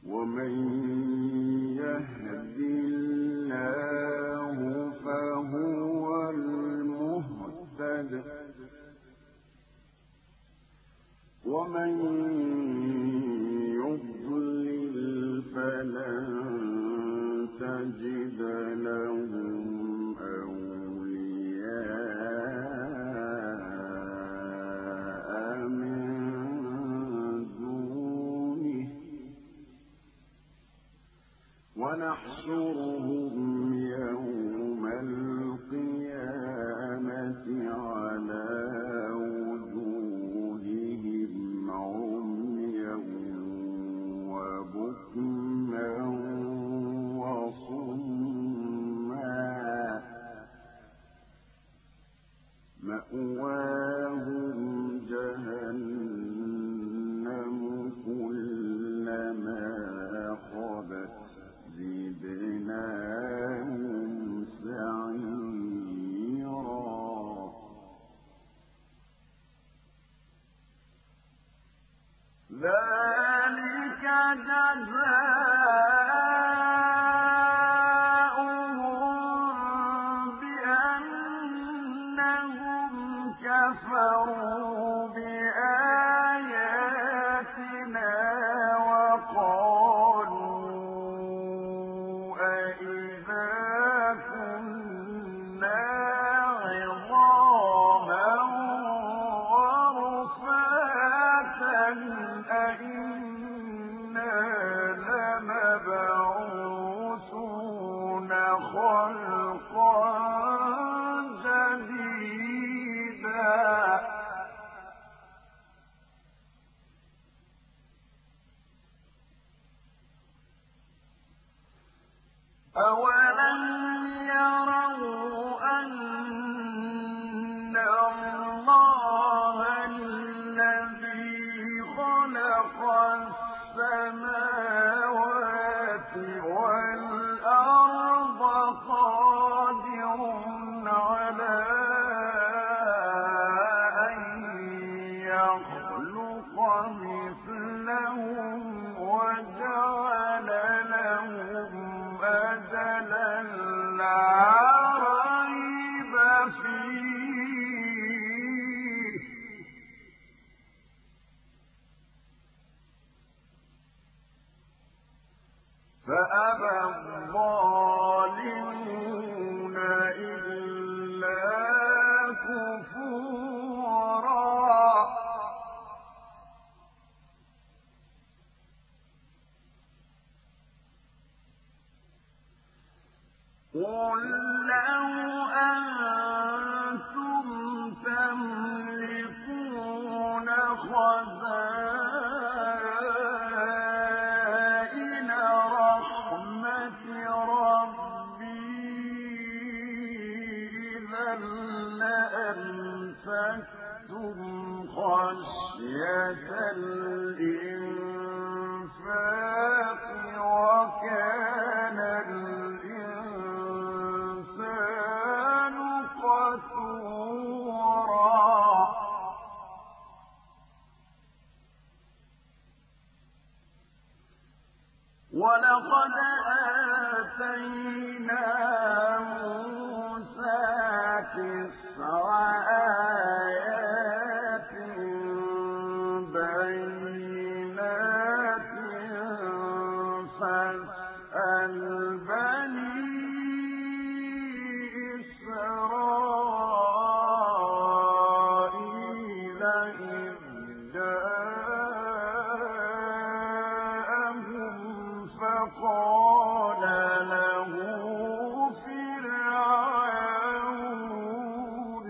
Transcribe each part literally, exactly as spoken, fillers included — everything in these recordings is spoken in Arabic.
ومن يهد الله فهو المهتد ومن يضلل فلن تجد لهم أولياء من دونه ونحشرهم يوم القيامة على وجوههم عميا وبكما وصما مأواهم جهنم كلما خبت زدناهم سعيرا ذلك جزاؤهم بأنهم كفروا بآياتنا وقالوا أإذا كنا عظاما ورفاتا أإنا لمبعوثون خلقا جديدا أولم يروا أن الله الذي خلق السماوات والأرض قادر على أن يخلق مثلهم وجعل لهم أجلا لا ريب فيه فأبى الظالمون إلا كفورا قل لو أنتم تملكون خزائن رحمة ربي إذا لأمسكتم خشية الإنفاق وكان الإنسان قتورا ولقد آتينا موسى تسع آيات بينات فاسأل بني إسرائيل إذ جاءهم فقال له فرعون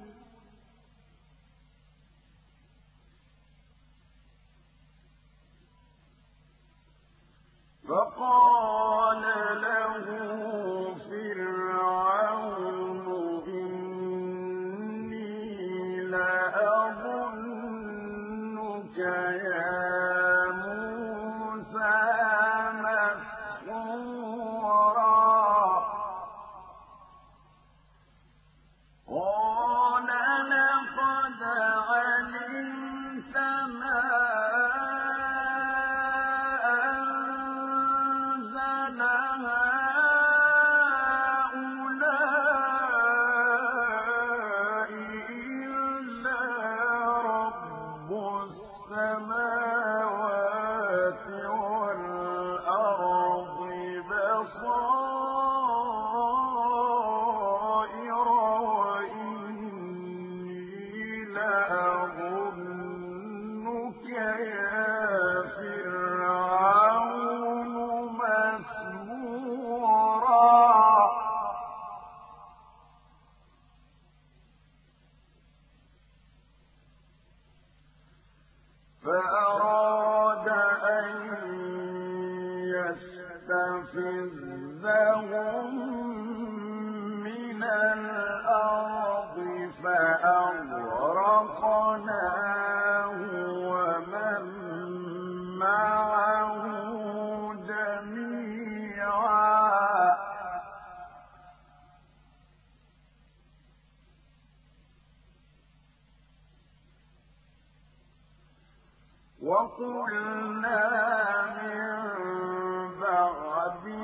فقال له فرعون إني لأظنك يا موسى مسحورا قال لقد علمت ما معه جميعا وقلنا من بعده